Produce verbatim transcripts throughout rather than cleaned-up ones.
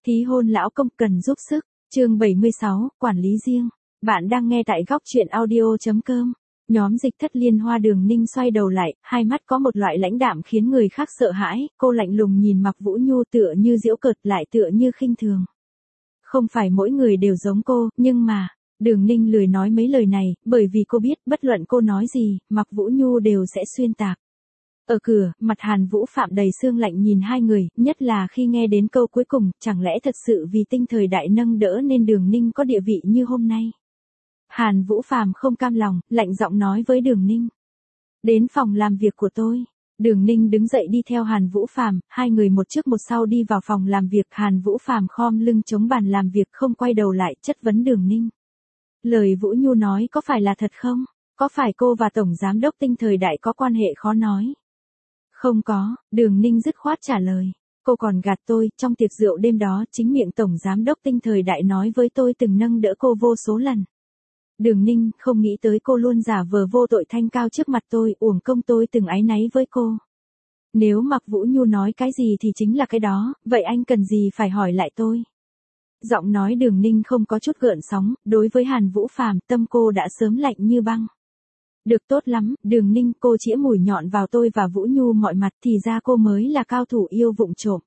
Ký hôn lão công cần giúp sức. Chương bảy mươi sáu, quản lý riêng. Bạn đang nghe tại góc truyện audio chấm com. Nhóm Dịch Thất Liên Hoa Đường Ninh xoay đầu lại, hai mắt có một loại lãnh đạm khiến người khác sợ hãi, cô lạnh lùng nhìn Mạc Vũ Nhu tựa như giễu cợt lại tựa như khinh thường. Không phải mỗi người đều giống cô, nhưng mà, Đường Ninh lười nói mấy lời này, bởi vì cô biết bất luận cô nói gì, Mạc Vũ Nhu đều sẽ xuyên tạc. Ở cửa, mặt Hàn Vũ Phạm đầy sương lạnh nhìn hai người, nhất là khi nghe đến câu cuối cùng, chẳng lẽ thật sự vì tinh thời đại nâng đỡ nên Đường Ninh có địa vị như hôm nay. Hàn Vũ Phạm không cam lòng, lạnh giọng nói với Đường Ninh. Đến phòng làm việc của tôi. Đường Ninh đứng dậy đi theo Hàn Vũ Phạm, hai người một trước một sau đi vào phòng làm việc. Hàn Vũ Phạm khom lưng chống bàn làm việc không quay đầu lại chất vấn Đường Ninh. Lời Vũ Nhu nói có phải là thật không? Có phải cô và Tổng Giám đốc tinh thời đại có quan hệ khó nói? Không có, Đường Ninh dứt khoát trả lời. Cô còn gạt tôi, trong tiệc rượu đêm đó chính miệng Tổng Giám đốc tinh thời đại nói với tôi từng nâng đỡ cô vô số lần. Đường Ninh không nghĩ tới cô luôn giả vờ vô tội thanh cao trước mặt tôi, uổng công tôi từng áy náy với cô. Nếu Mạc Vũ Nhu nói cái gì thì chính là cái đó, vậy anh cần gì phải hỏi lại tôi? Giọng nói Đường Ninh không có chút gợn sóng, đối với Hàn Vũ Phạm tâm cô đã sớm lạnh như băng. Được tốt lắm, Đường Ninh, cô chĩa mũi nhọn vào tôi và Vũ Nhu mọi mặt thì ra cô mới là cao thủ yêu vụng trộm.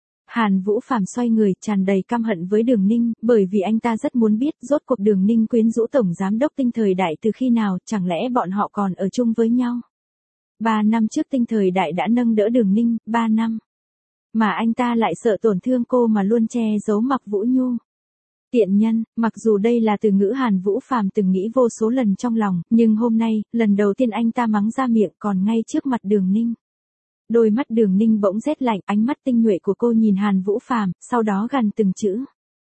Hàn Vũ Phạm xoay người tràn đầy căm hận với Đường Ninh, bởi vì anh ta rất muốn biết rốt cuộc Đường Ninh quyến rũ Tổng Giám đốc tinh thời đại từ khi nào, chẳng lẽ bọn họ còn ở chung với nhau. Ba năm trước tinh thời đại đã nâng đỡ Đường Ninh, ba năm. Mà anh ta lại sợ tổn thương cô mà luôn che giấu Mạc Vũ Nhu. Tiện nhân, mặc dù đây là từ ngữ Hàn Vũ Phạm từng nghĩ vô số lần trong lòng, nhưng hôm nay, lần đầu tiên anh ta mắng ra miệng còn ngay trước mặt Đường Ninh. Đôi mắt Đường Ninh bỗng rét lạnh, ánh mắt tinh nhuệ của cô nhìn Hàn Vũ Phạm, sau đó gằn từng chữ.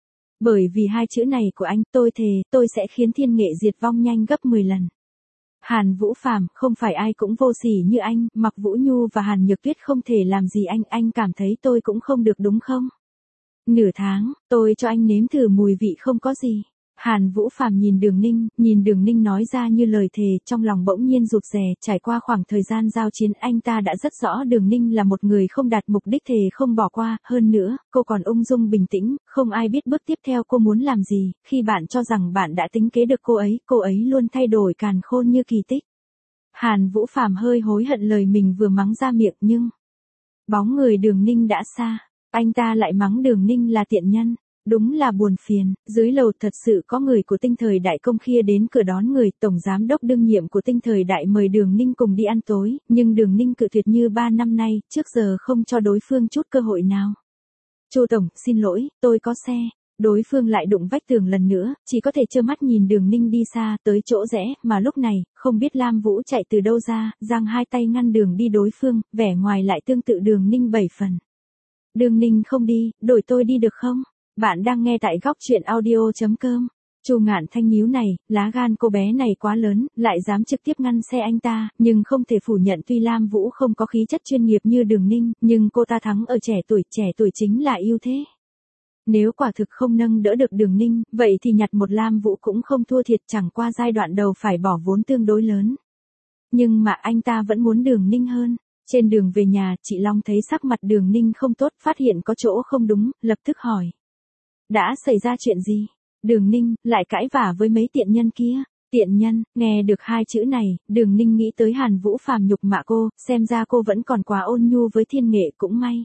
Bởi vì hai chữ này của anh, tôi thề, tôi sẽ khiến thiên nghệ diệt vong nhanh gấp mười lần. Hàn Vũ Phạm, không phải ai cũng vô sỉ như anh, Mạc Vũ Nhu và Hàn Nhược Tuyết không thể làm gì anh, anh cảm thấy tôi cũng không được đúng không? Nửa tháng, tôi cho anh nếm thử mùi vị không có gì. Hàn Vũ Phạm nhìn Đường Ninh, nhìn Đường Ninh nói ra như lời thề, trong lòng bỗng nhiên rụt rè, trải qua khoảng thời gian giao chiến anh ta đã rất rõ Đường Ninh là một người không đạt mục đích thề không bỏ qua, hơn nữa, cô còn ung dung bình tĩnh, không ai biết bước tiếp theo cô muốn làm gì, khi bạn cho rằng bạn đã tính kế được cô ấy, cô ấy luôn thay đổi càn khôn như kỳ tích. Hàn Vũ Phạm hơi hối hận lời mình vừa mắng ra miệng nhưng, bóng người Đường Ninh đã xa, anh ta lại mắng Đường Ninh là tiện nhân. Đúng là buồn phiền, dưới lầu thật sự có người của tinh thời đại công khia đến cửa đón người, Tổng Giám đốc đương nhiệm của tinh thời đại mời Đường Ninh cùng đi ăn tối, nhưng Đường Ninh cự tuyệt như ba năm nay, trước giờ không cho đối phương chút cơ hội nào. Chu Tổng, xin lỗi, tôi có xe. Đối phương lại đụng vách tường lần nữa, chỉ có thể trơ mắt nhìn Đường Ninh đi xa, tới chỗ rẽ, mà lúc này, không biết Lam Vũ chạy từ đâu ra, giang hai tay ngăn đường đi đối phương, vẻ ngoài lại tương tự Đường Ninh bảy phần. Đường Ninh không đi, đổi tôi đi được không? Bạn đang nghe tại góc truyện audio chấm com. Chu Ngạn Thanh nhíu này, lá gan cô bé này quá lớn, lại dám trực tiếp ngăn xe anh ta, nhưng không thể phủ nhận tuy Lam Vũ không có khí chất chuyên nghiệp như Đường Ninh, nhưng cô ta thắng ở trẻ tuổi, trẻ tuổi chính là ưu thế. Nếu quả thực không nâng đỡ được Đường Ninh, vậy thì nhặt một Lam Vũ cũng không thua thiệt, chẳng qua giai đoạn đầu phải bỏ vốn tương đối lớn. Nhưng mà anh ta vẫn muốn Đường Ninh hơn. Trên đường về nhà, chị Long thấy sắc mặt Đường Ninh không tốt, phát hiện có chỗ không đúng, lập tức hỏi. Đã xảy ra chuyện gì? Đường Ninh, lại cãi vả với mấy tiện nhân kia. Tiện nhân, nghe được hai chữ này, Đường Ninh nghĩ tới Hàn Vũ Phạm nhục mạ cô, xem ra cô vẫn còn quá ôn nhu với thiên nghệ, cũng may.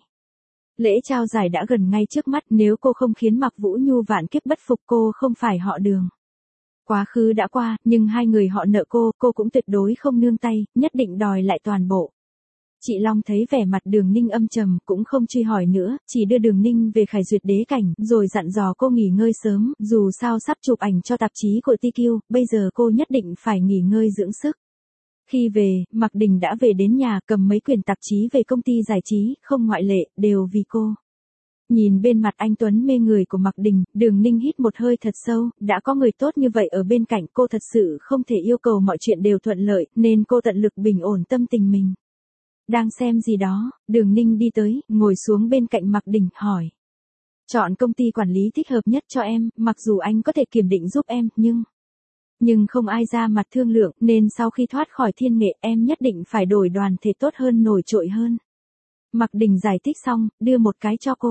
Lễ trao giải đã gần ngay trước mắt, nếu cô không khiến Mạc Vũ Nhu vạn kiếp bất phục cô không phải họ Đường. Quá khứ đã qua, nhưng hai người họ nợ cô, cô cũng tuyệt đối không nương tay, nhất định đòi lại toàn bộ. Chị Long thấy vẻ mặt Đường Ninh âm trầm, cũng không truy hỏi nữa, chỉ đưa Đường Ninh về Khải Duyệt đế cảnh, rồi dặn dò cô nghỉ ngơi sớm, dù sao sắp chụp ảnh cho tạp chí của tê quy, bây giờ cô nhất định phải nghỉ ngơi dưỡng sức. Khi về, Mạc Đình đã về đến nhà, cầm mấy quyển tạp chí về công ty giải trí, không ngoại lệ, đều vì cô. Nhìn bên mặt anh tuấn mê người của Mạc Đình, Đường Ninh hít một hơi thật sâu, đã có người tốt như vậy ở bên cạnh, cô thật sự không thể yêu cầu mọi chuyện đều thuận lợi, nên cô tận lực bình ổn tâm tình mình. Đang xem gì đó, Đường Ninh đi tới, ngồi xuống bên cạnh Mạc Đình, hỏi. Chọn công ty quản lý thích hợp nhất cho em, mặc dù anh có thể kiểm định giúp em, nhưng... Nhưng không ai ra mặt thương lượng, nên sau khi thoát khỏi thiên nghệ, em nhất định phải đổi đoàn thể tốt hơn, nổi trội hơn. Mạc Đình giải thích xong, đưa một cái cho cô.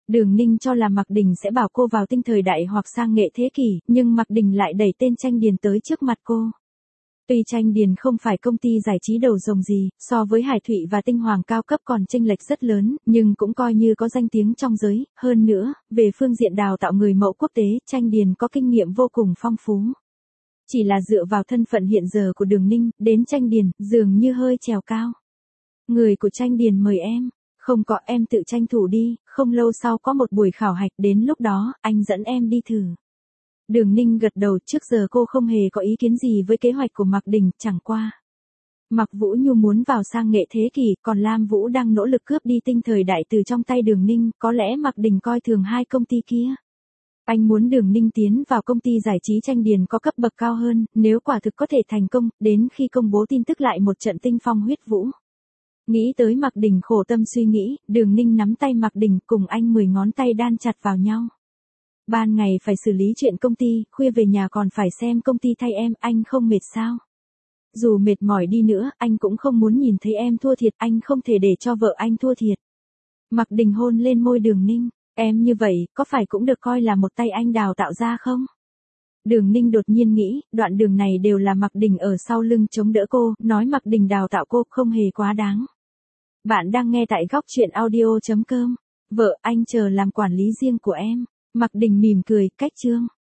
Đường Ninh cho là Mạc Đình sẽ bảo cô vào Tinh Thời Đại hoặc sang Nghệ Thế Kỷ, nhưng Mạc Đình lại đẩy tên Tranh Điền tới trước mặt cô. Tuy Tranh Điền không phải công ty giải trí đầu rồng gì, so với Hải Thụy và Tinh Hoàng cao cấp còn chênh lệch rất lớn, nhưng cũng coi như có danh tiếng trong giới, hơn nữa, về phương diện đào tạo người mẫu quốc tế, Tranh Điền có kinh nghiệm vô cùng phong phú. Chỉ là dựa vào thân phận hiện giờ của Đường Ninh, đến Tranh Điền, dường như hơi trèo cao. Người của Tranh Điền mời em. Không có, em tự tranh thủ đi, không lâu sau có một buổi khảo hạch, đến lúc đó, anh dẫn em đi thử. Đường Ninh gật đầu, trước giờ cô không hề có ý kiến gì với kế hoạch của Mạc Đình, chẳng qua. Mạc Vũ Nhu muốn vào sang Nghệ Thế Kỷ, còn Lam Vũ đang nỗ lực cướp đi Tinh Thời Đại từ trong tay Đường Ninh, có lẽ Mạc Đình coi thường hai công ty kia. Anh muốn Đường Ninh tiến vào công ty giải trí Tranh Điền có cấp bậc cao hơn, nếu quả thực có thể thành công, đến khi công bố tin tức lại một trận tinh phong huyết vũ. Nghĩ tới Mạc Đình khổ tâm suy nghĩ, Đường Ninh nắm tay Mạc Đình cùng anh mười ngón tay đan chặt vào nhau. Ban ngày phải xử lý chuyện công ty, khuya về nhà còn phải xem công ty thay em, anh không mệt sao? Dù mệt mỏi đi nữa, anh cũng không muốn nhìn thấy em thua thiệt, anh không thể để cho vợ anh thua thiệt. Mạc Đình hôn lên môi Đường Ninh, em như vậy, có phải cũng được coi là một tay anh đào tạo ra không? Đường Ninh đột nhiên nghĩ, đoạn đường này đều là Mạc Đình ở sau lưng chống đỡ cô, nói Mạc Đình đào tạo cô không hề quá đáng. Bạn đang nghe tại góc truyện audio chấm com. Vợ anh chờ làm quản lý riêng của em. Mạc Đình mỉm cười, cách chương.